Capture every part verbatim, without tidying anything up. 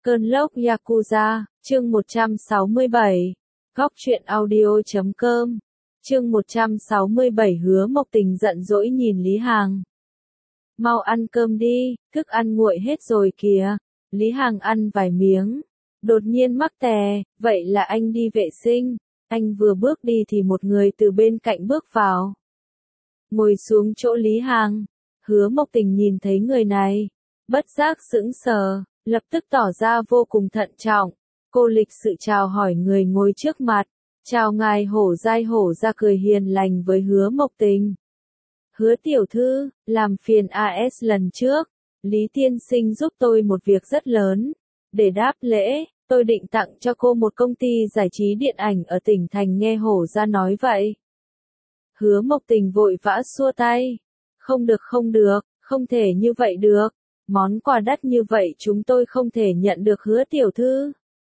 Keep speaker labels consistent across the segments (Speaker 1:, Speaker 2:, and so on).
Speaker 1: Cơn lốc Yakuza, chương một trăm sáu mươi bảy. Góc truyện audio chấm com. Chương một trăm sáu mươi bảy Hứa Mộc Tình giận dỗi nhìn Lý Hàng. Mau ăn cơm đi, thức ăn nguội hết rồi kìa. Lý Hàng ăn vài miếng. Đột nhiên mắc tè, vậy là anh đi vệ sinh. Anh vừa bước đi thì một người từ bên cạnh bước vào. Ngồi xuống chỗ Lý Hàng. Hứa Mộc Tình nhìn thấy người này. Bất giác sững sờ. Lập tức tỏ ra vô cùng thận trọng. Cô lịch sự chào hỏi người ngồi trước mặt. Chào ngài Hổ Giai. Hổ ra cười hiền lành với Hứa Mộc Tình. Hứa tiểu thư, làm phiền a ét lần trước. Lý tiên sinh giúp tôi một việc rất lớn. Để đáp lễ, tôi định tặng cho cô một công ty giải trí điện ảnh ở tỉnh thành. Nghe Hổ ra nói vậy. Hứa Mộc Tình vội vã xua tay. Không được không được, không thể như vậy được. Món quà đắt như vậy chúng tôi không thể nhận được Hứa tiểu thư.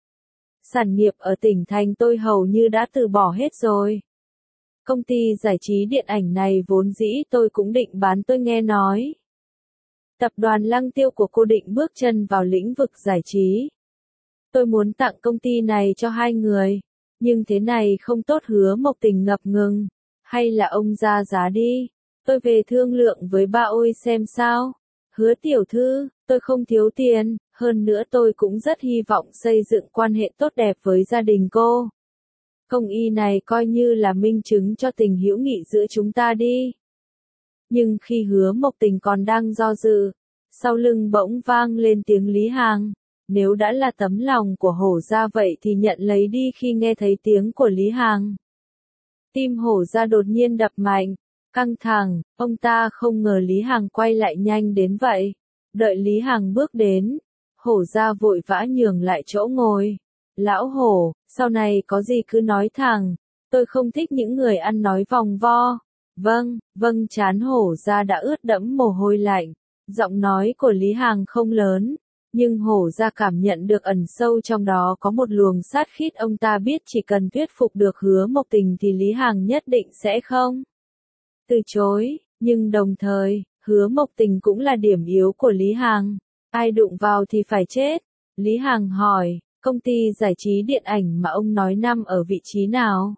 Speaker 1: Sản nghiệp ở tỉnh thành tôi hầu như đã từ bỏ hết rồi. Công ty giải trí điện ảnh này vốn dĩ tôi cũng định bán. Tôi nghe nói tập đoàn Lăng Tiêu của cô định bước chân vào lĩnh vực giải trí. Tôi muốn tặng công ty này cho hai người. Nhưng thế này không tốt. Hứa Mộc Tình ngập ngừng. Hay là ông ra giá đi. Tôi về thương lượng với ba ôi xem sao. Hứa tiểu thư, tôi không thiếu tiền, hơn nữa tôi cũng rất hy vọng xây dựng quan hệ tốt đẹp với gia đình cô. Công y này coi như là minh chứng cho tình hữu nghị giữa chúng ta đi. Nhưng khi Hứa Mộc Tình còn đang do dự, sau lưng bỗng vang lên tiếng Lý Hàng. Nếu đã là tấm lòng của Hổ gia vậy thì nhận lấy đi. Khi nghe thấy tiếng của Lý Hàng, tim Hổ gia đột nhiên đập mạnh. Căng thẳng, ông ta không ngờ Lý Hàng quay lại nhanh đến vậy. Đợi Lý Hàng bước đến, Hổ ra vội vã nhường lại chỗ ngồi. Lão Hổ, sau này có gì cứ nói thẳng, tôi không thích những người ăn nói vòng vo. Vâng, vâng. Trán Hổ ra đã ướt đẫm mồ hôi lạnh. Giọng nói của Lý Hàng không lớn, nhưng Hổ ra cảm nhận được ẩn sâu trong đó có một luồng sát khí. Ông ta biết chỉ cần thuyết phục được Hứa Mộc Tình thì Lý Hàng nhất định sẽ không từ chối, nhưng đồng thời, Hứa Mộc Tình cũng là điểm yếu của Lý Hàng. Ai đụng vào thì phải chết. Lý Hàng hỏi, công ty giải trí điện ảnh mà ông nói nằm ở vị trí nào?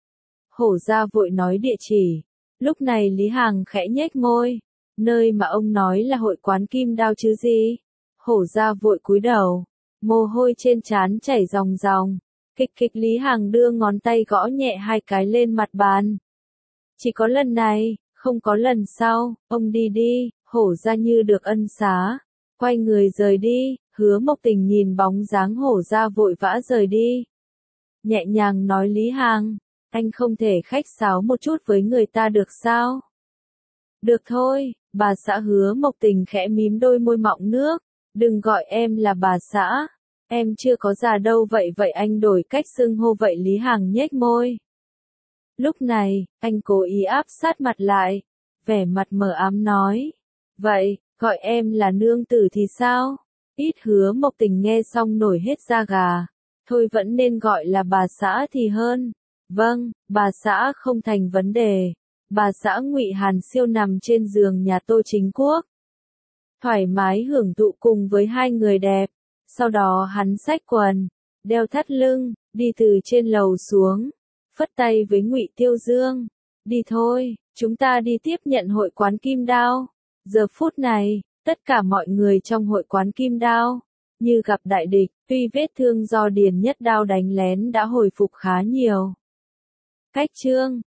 Speaker 1: Hổ ra vội nói địa chỉ. Lúc này Lý Hàng khẽ nhếch môi. Nơi mà ông nói là hội quán Kim Đao chứ gì? Hổ ra vội cúi đầu. Mồ hôi trên trán chảy ròng ròng. Kịch kịch. Lý Hàng đưa ngón tay gõ nhẹ hai cái lên mặt bàn. Chỉ có lần này, không có lần sau. Ông đi đi. Hổ ra như được ân xá, quay người rời đi. Hứa Mộc Tình nhìn bóng dáng Hổ ra vội vã rời đi, nhẹ nhàng nói Lý Hàng, anh không thể khách sáo một chút với người ta được sao? Được thôi, bà xã. Hứa Mộc Tình khẽ mím đôi môi mọng nước. Đừng gọi em là bà xã, em chưa có già đâu. Vậy vậy anh đổi cách xưng hô vậy. Lý Hàng nhếch môi. Lúc này, anh cố ý áp sát mặt lại, vẻ mặt mờ ám nói. Vậy, gọi em là nương tử thì sao? Ít. Hứa Mộc Tình nghe xong nổi hết da gà. Thôi vẫn nên gọi là bà xã thì hơn. Vâng, bà xã không thành vấn đề. Bà xã. Ngụy Hàn Siêu nằm trên giường nhà Tô Chính Quốc, thoải mái hưởng thụ cùng với hai người đẹp. Sau đó hắn xách quần, đeo thắt lưng, đi từ trên lầu xuống. Phất tay với Ngụy Tiêu Dương. Đi thôi, chúng ta đi tiếp nhận hội quán Kim Đao. Giờ phút này, tất cả mọi người trong hội quán Kim Đao như gặp đại địch. Tuy vết thương do Điền Nhất đao đánh lén đã hồi phục khá nhiều. Cách chương